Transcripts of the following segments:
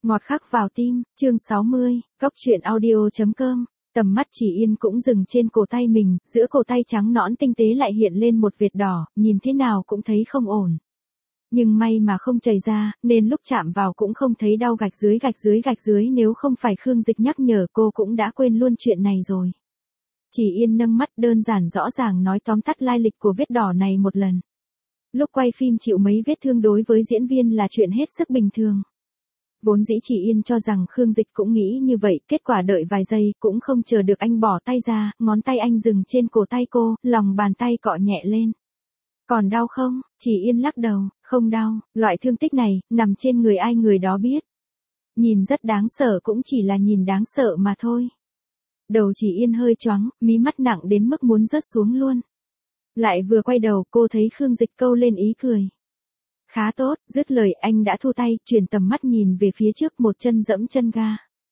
Ngọt khắc vào tim, chương 60, Cóc truyện audio.com. Tầm mắt Chỉ Yên cũng dừng trên cổ tay mình, giữa cổ tay trắng nõn tinh tế lại hiện lên một vệt đỏ, nhìn thế nào cũng thấy không ổn. Nhưng may mà không chảy ra, nên lúc chạm vào cũng không thấy đau gạch dưới, nếu không phải Khương Dịch nhắc nhở cô cũng đã quên luôn chuyện này rồi. Chỉ Yên nâng mắt đơn giản rõ ràng nói tóm tắt lai lịch của vết đỏ này một lần. Lúc quay phim chịu mấy vết thương đối với diễn viên là chuyện hết sức bình thường. Vốn dĩ Chỉ Yên cho rằng Khương Dịch cũng nghĩ như vậy, kết quả đợi vài giây cũng không chờ được anh bỏ tay ra, ngón tay anh dừng trên cổ tay cô, lòng bàn tay cọ nhẹ lên. Còn đau không? Chỉ Yên lắc đầu, không đau, loại thương tích này, nằm trên người ai người đó biết. Nhìn rất đáng sợ cũng chỉ là nhìn đáng sợ mà thôi. Đầu Chỉ Yên hơi choáng, mí mắt nặng đến mức muốn rớt xuống luôn. Lại vừa quay đầu cô thấy Khương Dịch câu lên ý cười. Khá tốt, dứt lời anh đã thu tay, chuyển tầm mắt nhìn về phía trước, một chân dẫm chân ga.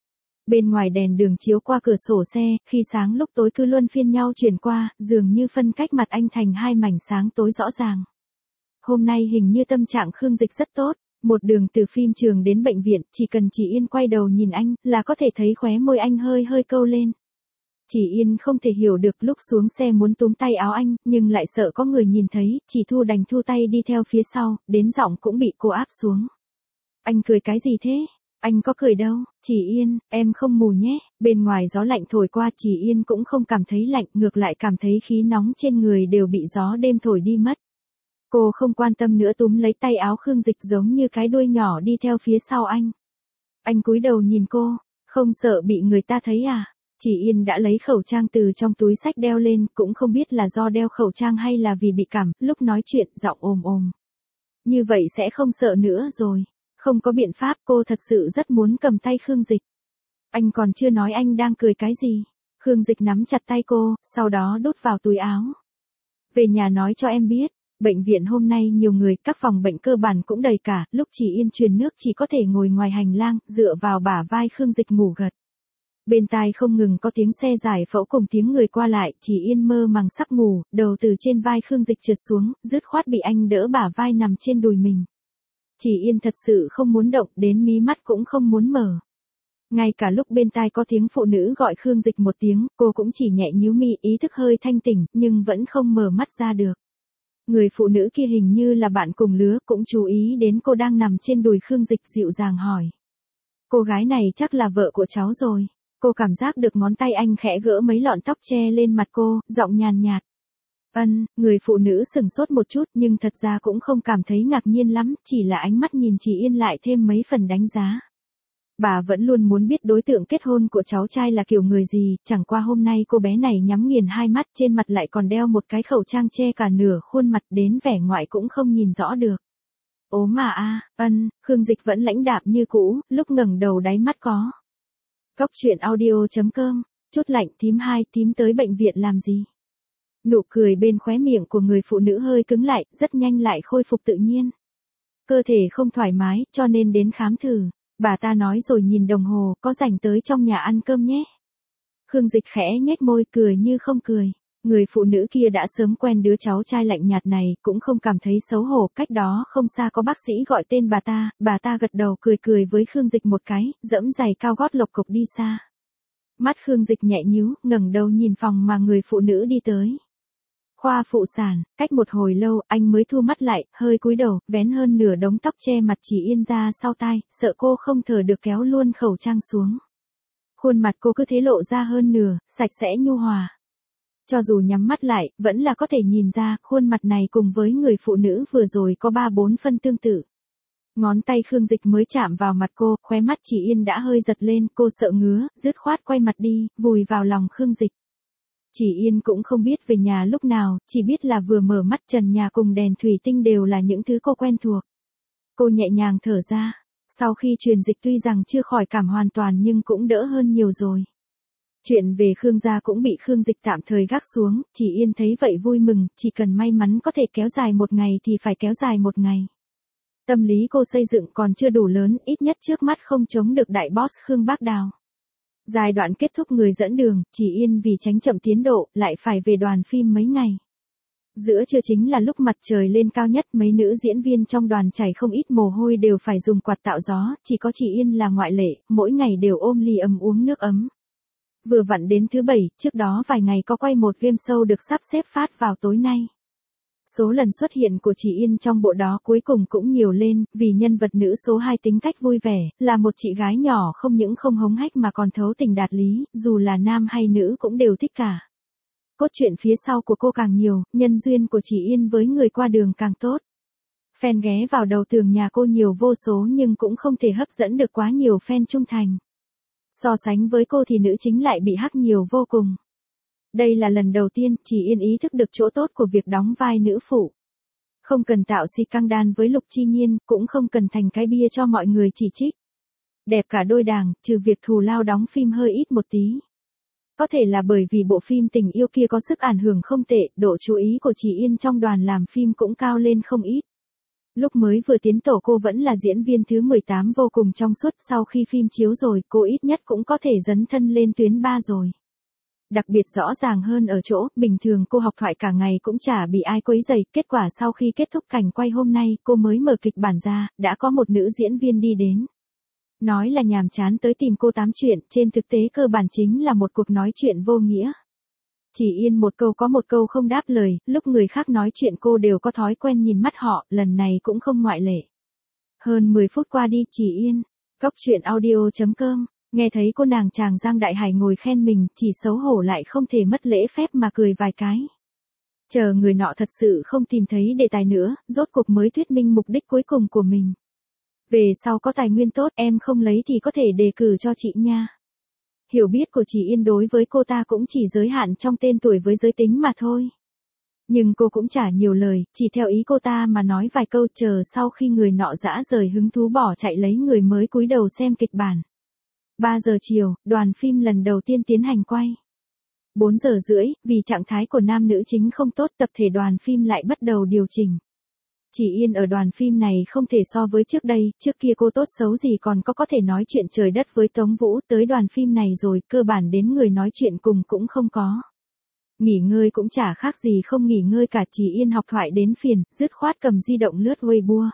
Bên ngoài đèn đường chiếu qua cửa sổ xe, khi sáng lúc tối cứ luân phiên nhau chuyển qua, dường như phân cách mặt anh thành hai mảnh sáng tối rõ ràng. Hôm nay hình như tâm trạng Khương Dịch rất tốt, một đường từ phim trường đến bệnh viện, chỉ cần Chỉ Yên quay đầu nhìn anh, là có thể thấy khóe môi anh hơi câu lên. Chỉ Yên không thể hiểu được, lúc xuống xe muốn túm tay áo anh, nhưng lại sợ có người nhìn thấy, chỉ đành thu tay đi theo phía sau, đến giọng cũng bị cô áp xuống. Anh cười cái gì thế? Anh có cười đâu, Chỉ Yên, em không mù nhé. Bên ngoài gió lạnh thổi qua, Chỉ Yên cũng không cảm thấy lạnh, ngược lại cảm thấy khí nóng trên người đều bị gió đêm thổi đi mất. Cô không quan tâm nữa, túm lấy tay áo Khương Dịch giống như cái đuôi nhỏ đi theo phía sau anh. Anh cúi đầu nhìn cô, không sợ bị người ta thấy à? Chỉ Yên đã lấy khẩu trang từ trong túi xách đeo lên, cũng không biết là do đeo khẩu trang hay là vì bị cảm, lúc nói chuyện giọng ồm. Như vậy sẽ không sợ nữa rồi. Không có biện pháp, cô thật sự rất muốn cầm tay Khương Dịch. Anh còn chưa nói anh đang cười cái gì. Khương Dịch nắm chặt tay cô, sau đó đút vào túi áo. Về nhà nói cho em biết, bệnh viện hôm nay nhiều người, các phòng bệnh cơ bản cũng đầy cả, lúc Chỉ Yên truyền nước chỉ có thể ngồi ngoài hành lang, dựa vào bả vai Khương Dịch ngủ gật. Bên tai không ngừng có tiếng xe giải phẫu cùng tiếng người qua lại, Chỉ Yên mơ màng sắp ngủ, đầu từ trên vai Khương Dịch trượt xuống, dứt khoát bị anh đỡ bả vai nằm trên đùi mình. Chỉ Yên thật sự không muốn động, đến mí mắt cũng không muốn mở. Ngay cả lúc bên tai có tiếng phụ nữ gọi Khương Dịch một tiếng, cô cũng chỉ nhẹ nhíu mi, ý thức hơi thanh tỉnh, nhưng vẫn không mở mắt ra được. Người phụ nữ kia hình như là bạn cùng lứa, cũng chú ý đến cô đang nằm trên đùi Khương Dịch, dịu dàng hỏi. Cô gái này chắc là vợ của cháu rồi. Cô cảm giác được ngón tay anh khẽ gỡ mấy lọn tóc che lên mặt cô, giọng nhàn nhạt. Người phụ nữ sửng sốt một chút nhưng thật ra cũng không cảm thấy ngạc nhiên lắm, chỉ là ánh mắt nhìn Chỉ Yên lại thêm mấy phần đánh giá. Bà vẫn luôn muốn biết đối tượng kết hôn của cháu trai là kiểu người gì, chẳng qua hôm nay cô bé này nhắm nghiền hai mắt, trên mặt lại còn đeo một cái khẩu trang che cả nửa khuôn mặt, đến vẻ ngoại cũng không nhìn rõ được. Ố mà Khương Dịch vẫn lãnh đạm như cũ, lúc ngẩng đầu đáy mắt có. Cóc truyện audio.com, chút lạnh tím tới bệnh viện làm gì? Nụ cười bên khóe miệng của người phụ nữ hơi cứng lại, rất nhanh lại khôi phục tự nhiên. Cơ thể không thoải mái, cho nên đến khám thử. Bà ta nói rồi nhìn đồng hồ, có rảnh tới trong nhà ăn cơm nhé. Khương Dịch khẽ nhếch môi, cười như không cười. Người phụ nữ kia đã sớm quen đứa cháu trai lạnh nhạt này, cũng không cảm thấy xấu hổ. Cách đó không xa có bác sĩ gọi tên bà ta gật đầu cười với Khương Dịch một cái, dẫm giày cao gót lộc cộc đi xa. Mắt Khương Dịch nhẹ nhíu, ngẩng đầu nhìn phòng mà người phụ nữ đi tới. Khoa phụ sản, cách một hồi lâu, anh mới thu mắt lại, hơi cúi đầu, vén hơn nửa đống tóc che mặt Chỉ Yên ra sau tai, sợ cô không thở được kéo luôn khẩu trang xuống. Khuôn mặt cô cứ thế lộ ra hơn nửa, sạch sẽ nhu hòa. Cho dù nhắm mắt lại, vẫn là có thể nhìn ra, khuôn mặt này cùng với người phụ nữ vừa rồi có 3-4 phân tương tự. Ngón tay Khương Dịch mới chạm vào mặt cô, khóe mắt Chỉ Yên đã hơi giật lên, cô sợ ngứa, dứt khoát quay mặt đi, vùi vào lòng Khương Dịch. Chỉ Yên cũng không biết về nhà lúc nào, chỉ biết là vừa mở mắt trần nhà cùng đèn thủy tinh đều là những thứ cô quen thuộc. Cô nhẹ nhàng thở ra, sau khi truyền dịch tuy rằng chưa khỏi cảm hoàn toàn nhưng cũng đỡ hơn nhiều rồi. Chuyện về Khương gia cũng bị Khương Dịch tạm thời gác xuống, Chỉ Yên thấy vậy vui mừng, chỉ cần may mắn có thể kéo dài một ngày thì phải kéo dài một ngày. Tâm lý cô xây dựng còn chưa đủ lớn, ít nhất trước mắt không chống được đại boss Khương Bác Đào. Giai đoạn kết thúc người dẫn đường, Chỉ Yên vì tránh chậm tiến độ, lại phải về đoàn phim mấy ngày. Giữa trưa chính là lúc mặt trời lên cao nhất, mấy nữ diễn viên trong đoàn chảy không ít mồ hôi đều phải dùng quạt tạo gió, chỉ có chị Yên là ngoại lệ, mỗi ngày đều ôm ly ấm uống nước ấm. Vừa vặn đến thứ bảy, trước đó vài ngày có quay một game show được sắp xếp phát vào tối nay. Số lần xuất hiện của chị Yên trong bộ đó cuối cùng cũng nhiều lên, vì nhân vật nữ số 2 tính cách vui vẻ, là một chị gái nhỏ không những không hống hách mà còn thấu tình đạt lý, dù là nam hay nữ cũng đều thích cả. Cốt truyện phía sau của cô càng nhiều, nhân duyên của chị Yên với người qua đường càng tốt. Fan ghé vào đầu tường nhà cô nhiều vô số nhưng cũng không thể hấp dẫn được quá nhiều fan trung thành. So sánh với cô thì nữ chính lại bị hắc nhiều vô cùng. Đây là lần đầu tiên chị Yên ý thức được chỗ tốt của việc đóng vai nữ phụ. Không cần tạo si căng đan với Lục Chi Nhiên, cũng không cần thành cái bia cho mọi người chỉ trích. Đẹp cả đôi đảng, trừ việc thù lao đóng phim hơi ít một tí. Có thể là bởi vì bộ phim Tình Yêu kia có sức ảnh hưởng không tệ, độ chú ý của chị Yên trong đoàn làm phim cũng cao lên không ít. Lúc mới vừa tiến tổ cô vẫn là diễn viên thứ 18 vô cùng trong suốt, sau khi phim chiếu rồi cô ít nhất cũng có thể dấn thân lên tuyến 3 rồi. Đặc biệt rõ ràng hơn ở chỗ, bình thường cô học thoại cả ngày cũng chả bị ai quấy rầy, kết quả sau khi kết thúc cảnh quay hôm nay, cô mới mở kịch bản ra, đã có một nữ diễn viên đi đến. Nói là nhàm chán tới tìm cô tám chuyện, trên thực tế cơ bản chính là một cuộc nói chuyện vô nghĩa. Chỉ Yên một câu có một câu không đáp lời, lúc người khác nói chuyện cô đều có thói quen nhìn mắt họ, lần này cũng không ngoại lệ. Hơn 10 phút qua đi, Chỉ Yên, Cóc Truyện Audio.com, nghe thấy cô nàng chàng Giang Đại Hải ngồi khen mình, chỉ xấu hổ lại không thể mất lễ phép mà cười vài cái. Chờ người nọ thật sự không tìm thấy đề tài nữa, rốt cuộc mới thuyết minh mục đích cuối cùng của mình. Về sau có tài nguyên tốt em không lấy thì có thể đề cử cho chị nha. Hiểu biết của chị Yên đối với cô ta cũng chỉ giới hạn trong tên tuổi với giới tính mà thôi. Nhưng cô cũng chả nhiều lời, chỉ theo ý cô ta mà nói vài câu, chờ sau khi người nọ dã rời hứng thú bỏ chạy lấy người mới cúi đầu xem kịch bản. 3 giờ chiều, đoàn phim lần đầu tiên tiến hành quay. 4 giờ rưỡi, vì trạng thái của nam nữ chính không tốt, tập thể đoàn phim lại bắt đầu điều chỉnh. Chỉ Yên ở đoàn phim này không thể so với trước đây, trước kia cô tốt xấu gì còn có thể nói chuyện trời đất với Tống Vũ, tới đoàn phim này rồi, cơ bản đến người nói chuyện cùng cũng không có. Nghỉ ngơi cũng chả khác gì không nghỉ ngơi cả, Chỉ Yên học thoại đến phiền, dứt khoát cầm di động lướt Weibo.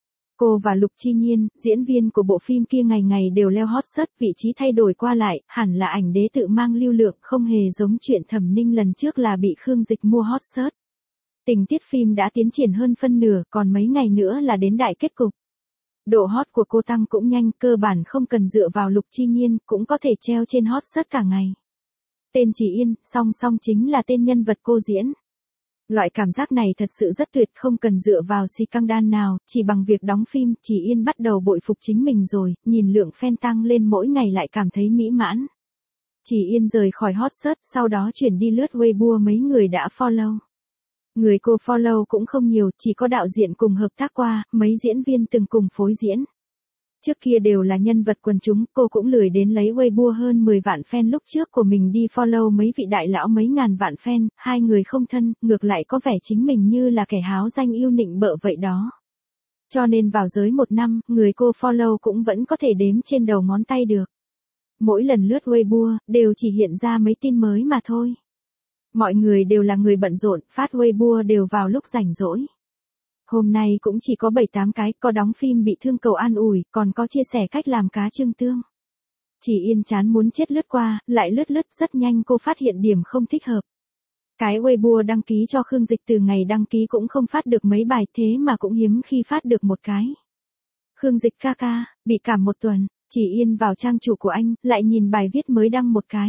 Cô và Lục Chi Nhiên, diễn viên của bộ phim kia ngày ngày đều leo hot search, vị trí thay đổi qua lại, hẳn là ảnh đế tự mang lưu lượng, không hề giống chuyện Thẩm Ninh lần trước là bị Khương Dịch mua hot search. Tình tiết phim đã tiến triển hơn phân nửa, còn mấy ngày nữa là đến đại kết cục. Độ hot của cô tăng cũng nhanh, cơ bản không cần dựa vào Lục Chi Nhiên, cũng có thể treo trên hot search cả ngày. Tên Chỉ Yên, song song chính là tên nhân vật cô diễn. Loại cảm giác này thật sự rất tuyệt, không cần dựa vào si căng đan nào, chỉ bằng việc đóng phim, Chỉ Yên bắt đầu bội phục chính mình rồi, nhìn lượng fan tăng lên mỗi ngày lại cảm thấy mỹ mãn. Chỉ Yên rời khỏi hot search, sau đó chuyển đi lướt Weibo mấy người đã follow. Người cô follow cũng không nhiều, chỉ có đạo diễn cùng hợp tác qua, mấy diễn viên từng cùng phối diễn. Trước kia đều là nhân vật quần chúng, cô cũng lười đến lấy Weibo hơn 10 vạn fan lúc trước của mình đi follow mấy vị đại lão mấy ngàn vạn fan, hai người không thân, ngược lại có vẻ chính mình như là kẻ háo danh yêu nịnh bợ vậy đó. Cho nên vào giới 1 năm, người cô follow cũng vẫn có thể đếm trên đầu ngón tay được. Mỗi lần lướt Weibo, đều chỉ hiện ra mấy tin mới mà thôi. Mọi người đều là người bận rộn, phát Weibo đều vào lúc rảnh rỗi. Hôm nay cũng chỉ có 7-8 cái, có đóng phim bị thương cầu an ủi, còn có chia sẻ cách làm cá trưng tương. Chỉ Yên chán muốn chết lướt qua, lại lướt rất nhanh cô phát hiện điểm không thích hợp. Cái Weibo đăng ký cho Khương Dịch từ ngày đăng ký cũng không phát được mấy bài, thế mà cũng hiếm khi phát được một cái. Khương Dịch ca ca, bị cảm 1 tuần, Chỉ Yên vào trang chủ của anh, lại nhìn bài viết mới đăng một cái.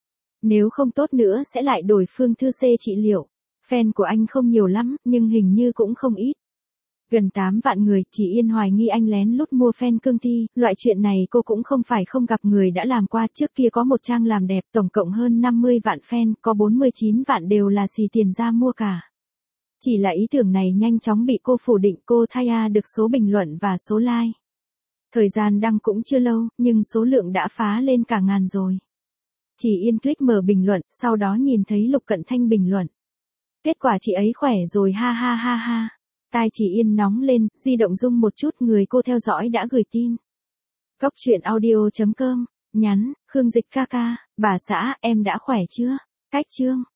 Nếu không tốt nữa sẽ lại đổi phương thư C trị liệu. Fan của anh không nhiều lắm, nhưng hình như cũng không ít. Gần 8 vạn người, Chỉ Yên hoài nghi anh lén lút mua fan cương thi, loại chuyện này cô cũng không phải không gặp người đã làm qua, trước kia có một trang làm đẹp, tổng cộng hơn 50 vạn fan, có 49 vạn đều là xì tiền ra mua cả. Chỉ là ý tưởng này nhanh chóng bị cô phủ định, cô thay được số bình luận và số like. Thời gian đăng cũng chưa lâu, nhưng số lượng đã phá lên cả ngàn rồi. Chỉ Yên click mở bình luận, sau đó nhìn thấy Lục Cận Thanh bình luận. Kết quả chị ấy khỏe rồi ha ha ha ha. Tai Chỉ Yên nóng lên, di động rung một chút, người cô theo dõi đã gửi tin. Cóc Truyện Audio.com, nhắn, Khương Dịch ca ca, bà xã, em đã khỏe chưa? Cách chương.